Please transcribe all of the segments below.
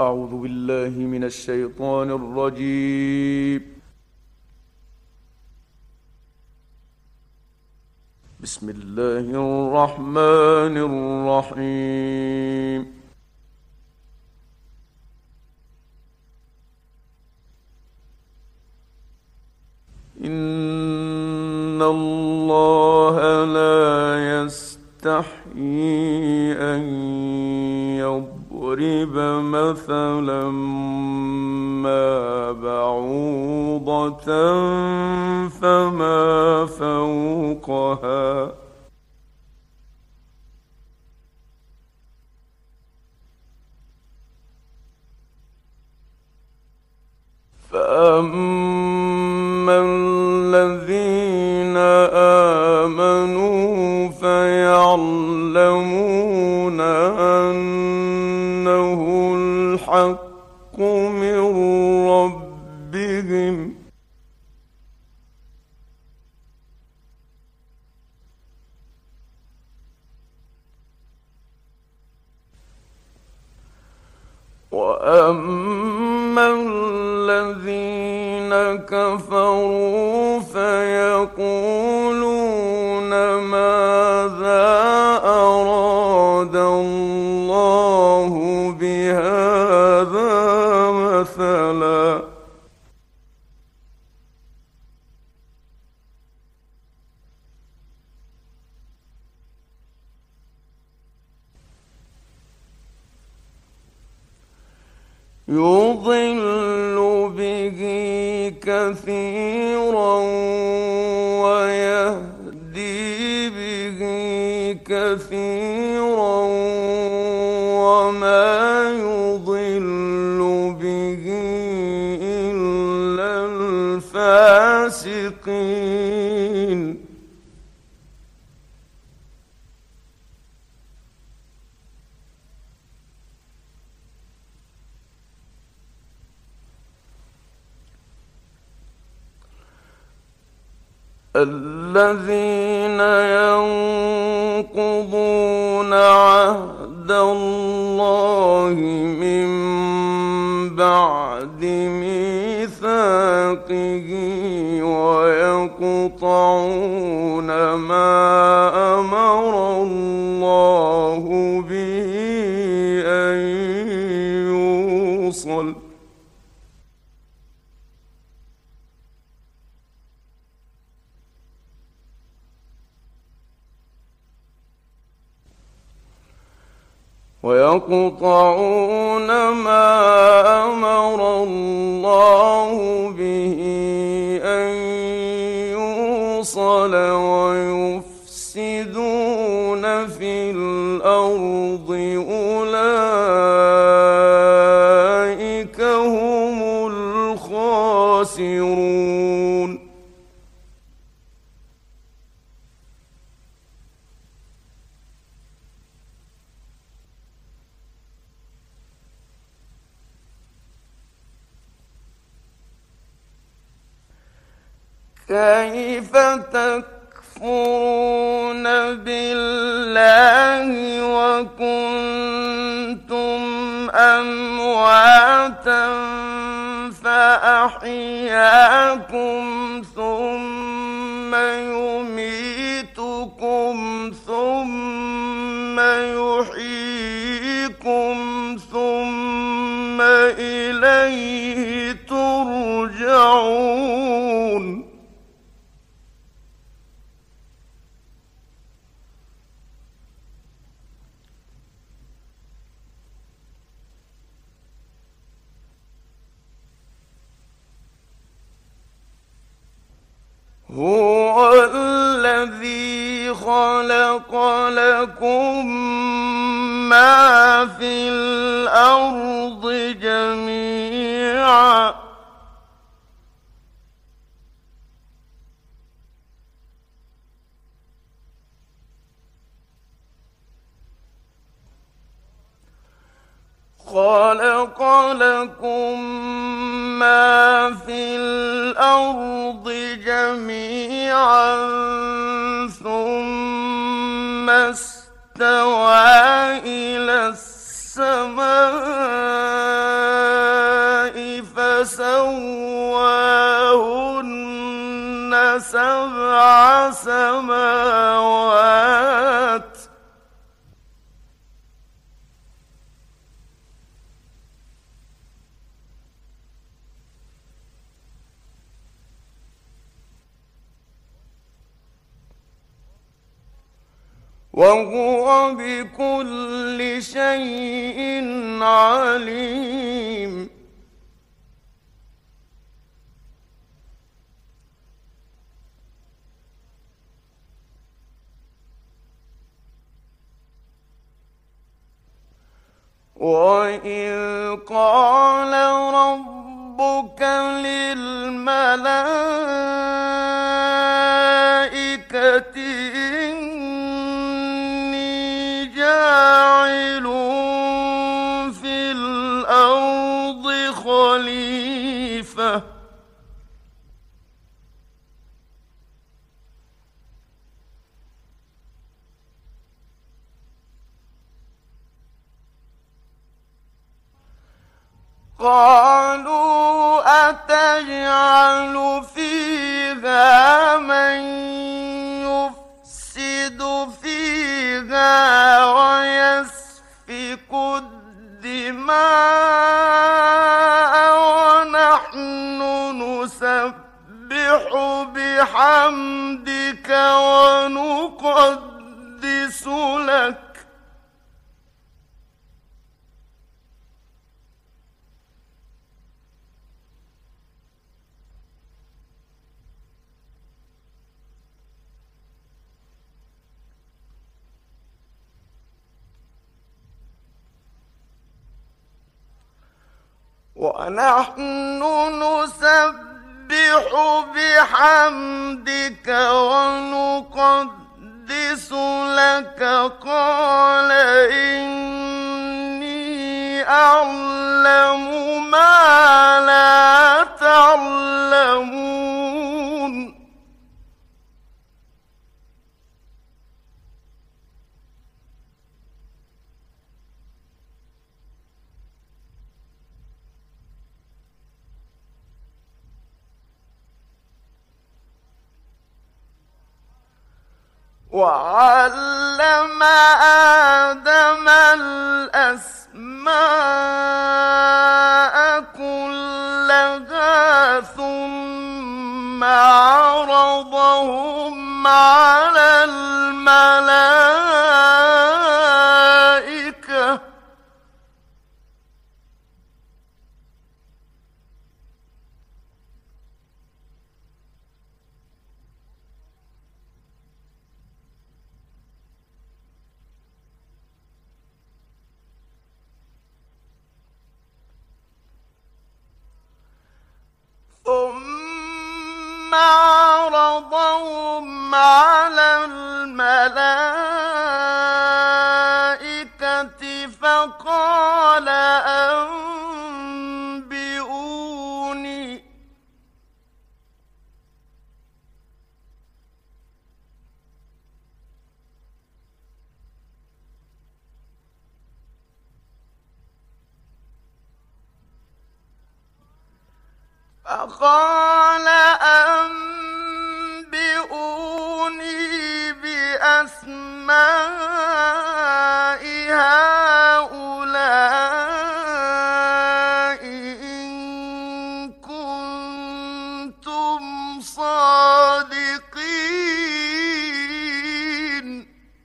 أعوذ بالله من الشيطان الرجيم. بسم الله الرحمن الرحيم. إن الله لا يستحيي أن يضرب مثلا ما بعوضة فما فوقها فأما الذين آمنوا فيعلمون أنه الحق من ربهم وأما الذين كفروا فيقولون ماذا أراد الله بهذا مثلا يضل به كثيرا ويهدي به كثيرا وما يضل به إلا الفاسقين. الذين ينقضون عهد الله من بعد ميثاقه ويقطعون ما أمر الله به أن يوصل ويفسدون في الأرض أولئك هم الخاسرون. كيف تكفرون بالله وكنتم أمواتا فأحياكم ثم يميتكم ثم يحييكم ثم إليه ترجعون. هو الذي خلق لكم ما في الأرض جميعا خلق لكم ما في الأرض جميعا ثم استوى إلى السماء فسواهن وسخر لكم الليل والنهار وسخر لكم الشمس والقمر كل تجري لأجل مستقر لها. هو الذي خلق لكم ما في الأرض جميعا ثم استوى إلى السماء فسواهن وسخر لكم الليل والنهار وسخر لكم الشمس فسواهن سبع سماوات وهو بكل شيء عليم. وإذ قال ربك للملائكة إني جاعل في الأرض خليفة قالوا أتجعل فيها من يفسد فيها ويسفك الدماء ونحن نسبح بحمدك ونقدس لك ونحن نسبح بحمدك ونقدس لك قال إني أعلم ما لا تعلمون. وعلم آدم الأسماء كلها ثم عرضهم على الملائكة ثم عرضهم على الملائكة فقال أنبئوني بأسماء هؤلاء إن كنتم صادقين.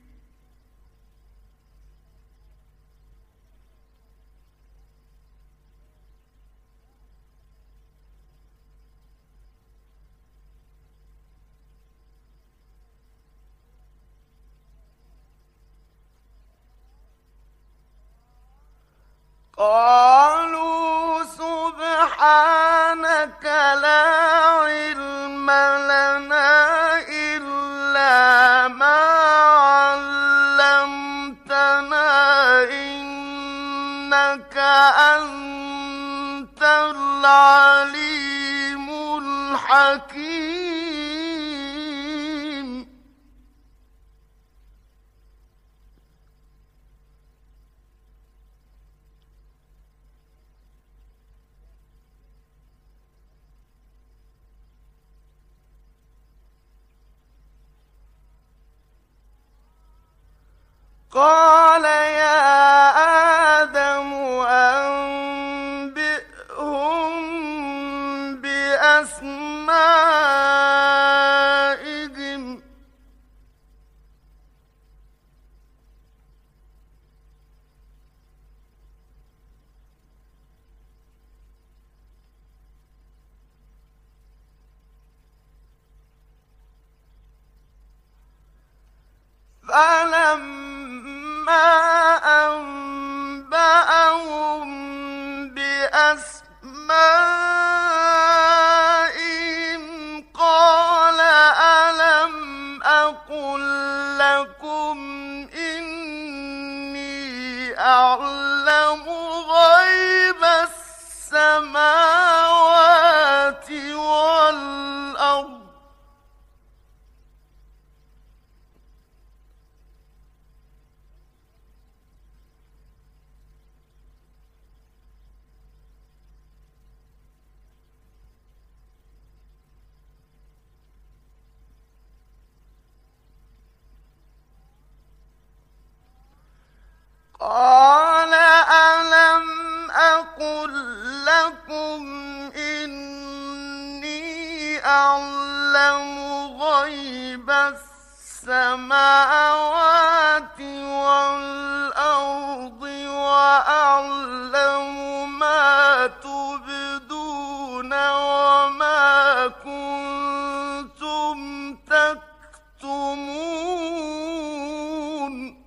قالوا سبحانك لا علم لنا إلا ما علمتنا إنك أنت العليم الحكيم. قال يا آدم أنبئهم بأسمائهم فلما أنبأهم بأسمائهم قال ألم أقل لكم إني أعلم غيب السماوات والأرض قال ألم أقل لكم إني أعلم غيب السماوات والأرض وأعلم ما تبدون وما كنتم تكتمون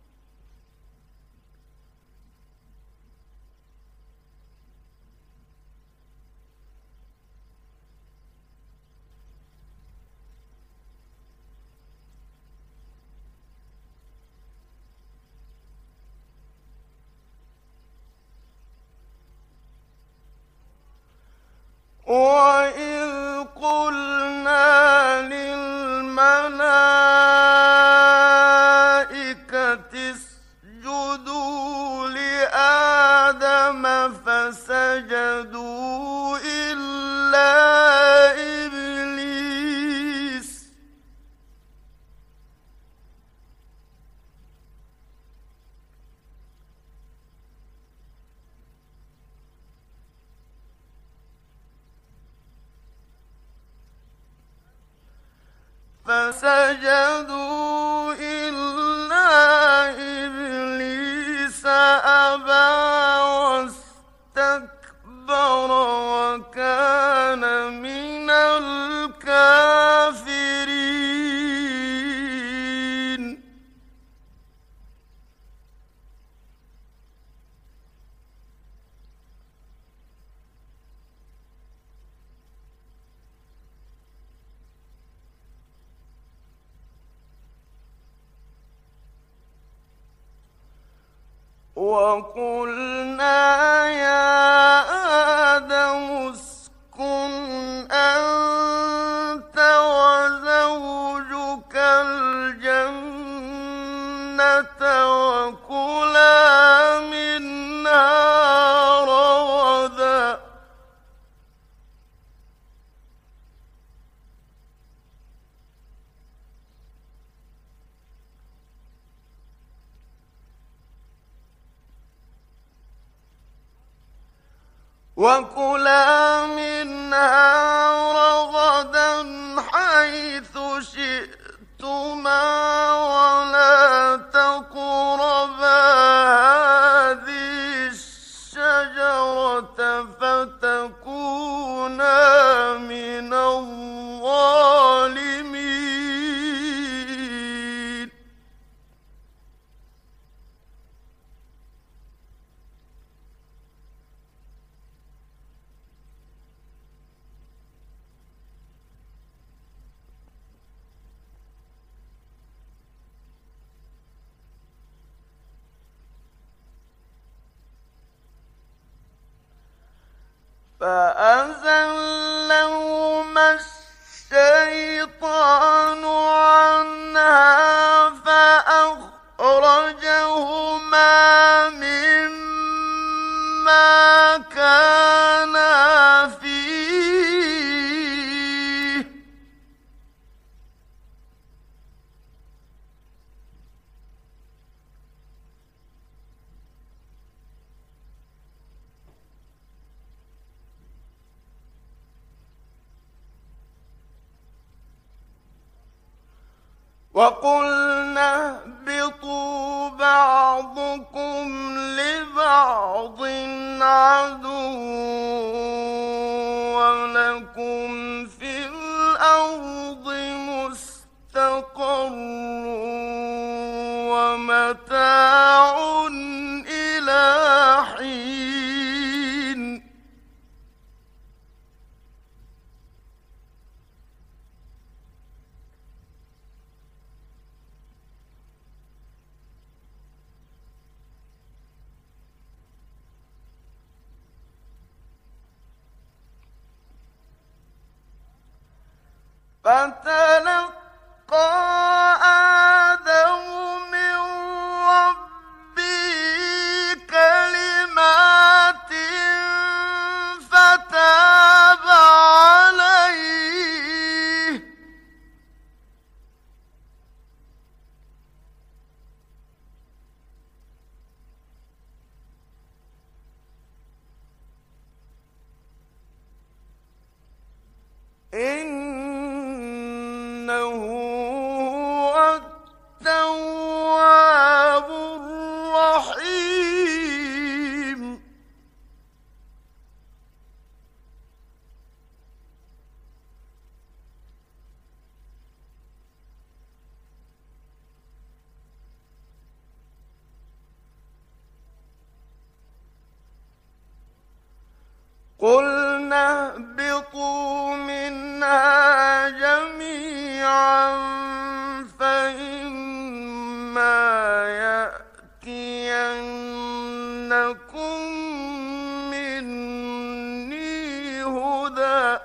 وَإِذْ قُلْنَا لِلْمَلَائِكَةِ اسْجُدُوا لِآدَمَ فَسَجَدُوا إِلَّا إِبْلِيسَ أَبَىٰ وَاسْتَكْبَرَ وَكَانَ مِنَ الْكَافِرِينَ وَقُلْنَا يَا آدَمُ اسْكُنْ أَنتَ وَزَوْجُكَ الْجَنَّةَ وَكُلَا مِنْهَا رَغَدًا حَيْثُ شِئْتُمَا وَلَا تَقْرَبَا هَٰذِهِ الشَّجَرَةَ فَتَكُونَا مِنَ الظَّالِمِينَ فَأَزَلَّهُمَا الشَّيْطَانُ عَنْهَا فَأَخْرَجَهُمَا مِمَّا كَانَا فِيهِ وقلنا اهبطوا بعضكم لبعض عدو ولكم في الأرض مستقر ومتاع إلى حين فتلقى آدم من ربه كلمات فتاب عليه إنه هو التواب الرحيم قلنا اهبطوا منها جميعا فإما يأتينكم مني هدى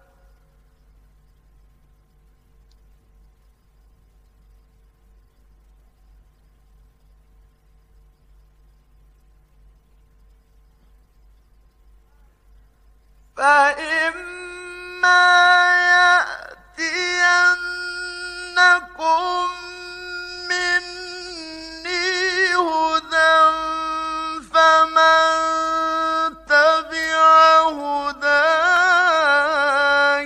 فإما يأتينكم مني هدى فمن تبع هداي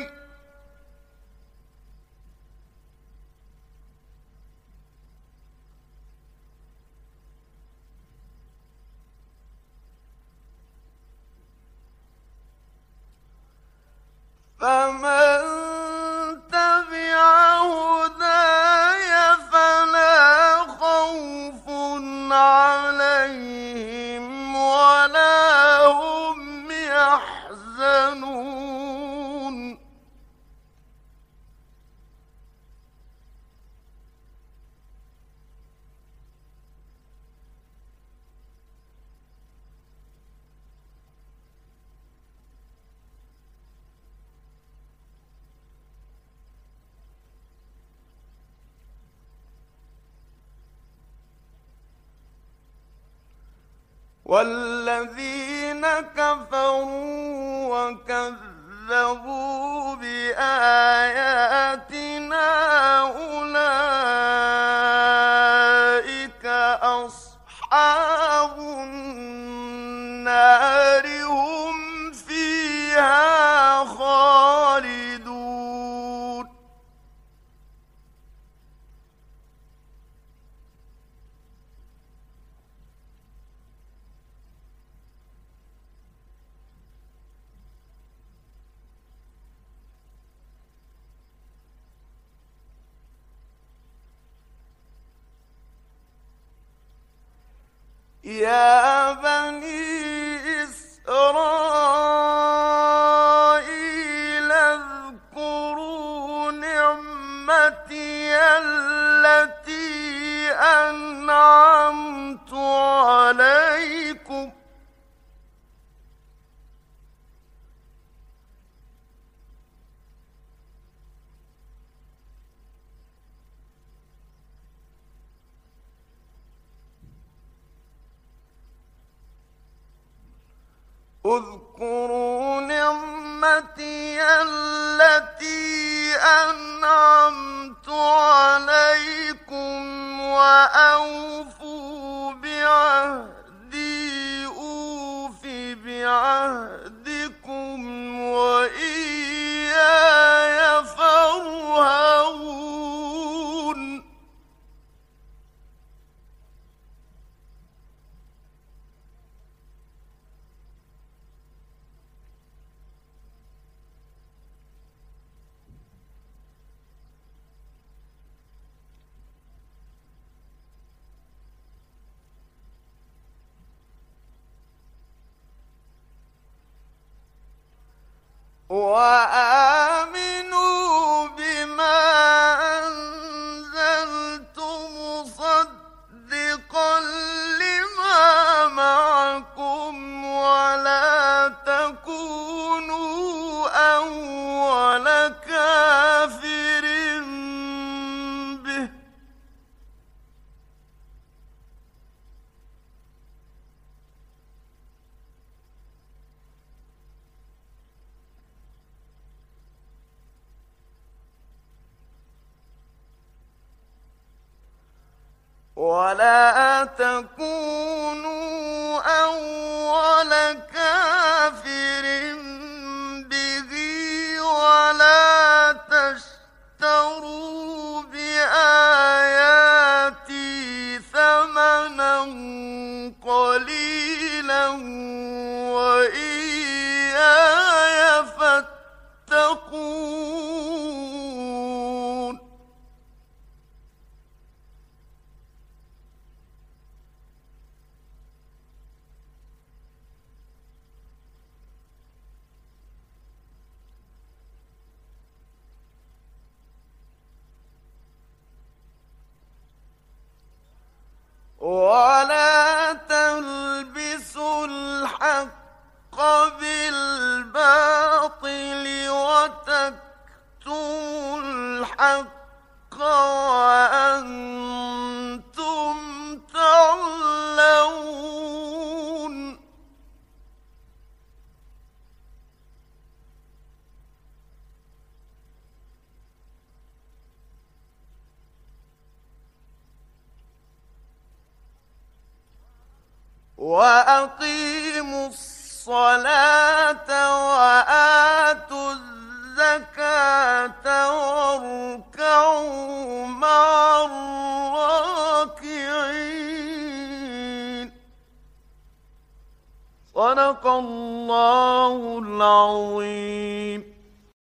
فلا خوف عليهم ولا هم يحزنون والذين كفروا وكذبوا بآياتنا أولئك أصحاب النار هم فيها خالدون يا بني إسرائيل اذكروا نعمتي التي أنعمت عليكم اذكروا نعمتي التي أنعمت عليكم وأوفوا بعهدي أوف بعهدكم وإياي فارهبون وآمنوا بما أنزلت مصدقا لما معكم ولا تكونوا أول كافر به ولا تكونوا أول كافر به ولا تشتروا بآياتي ثمنا قليلا وإياي فاتقون ولا تلبسوا الحق بالباطل وتكتموا الحق وأنتم تعلمون وأقيموا الصلاة وآتوا الزكاة واركعوا مع الراكعين صدق الله العظيم.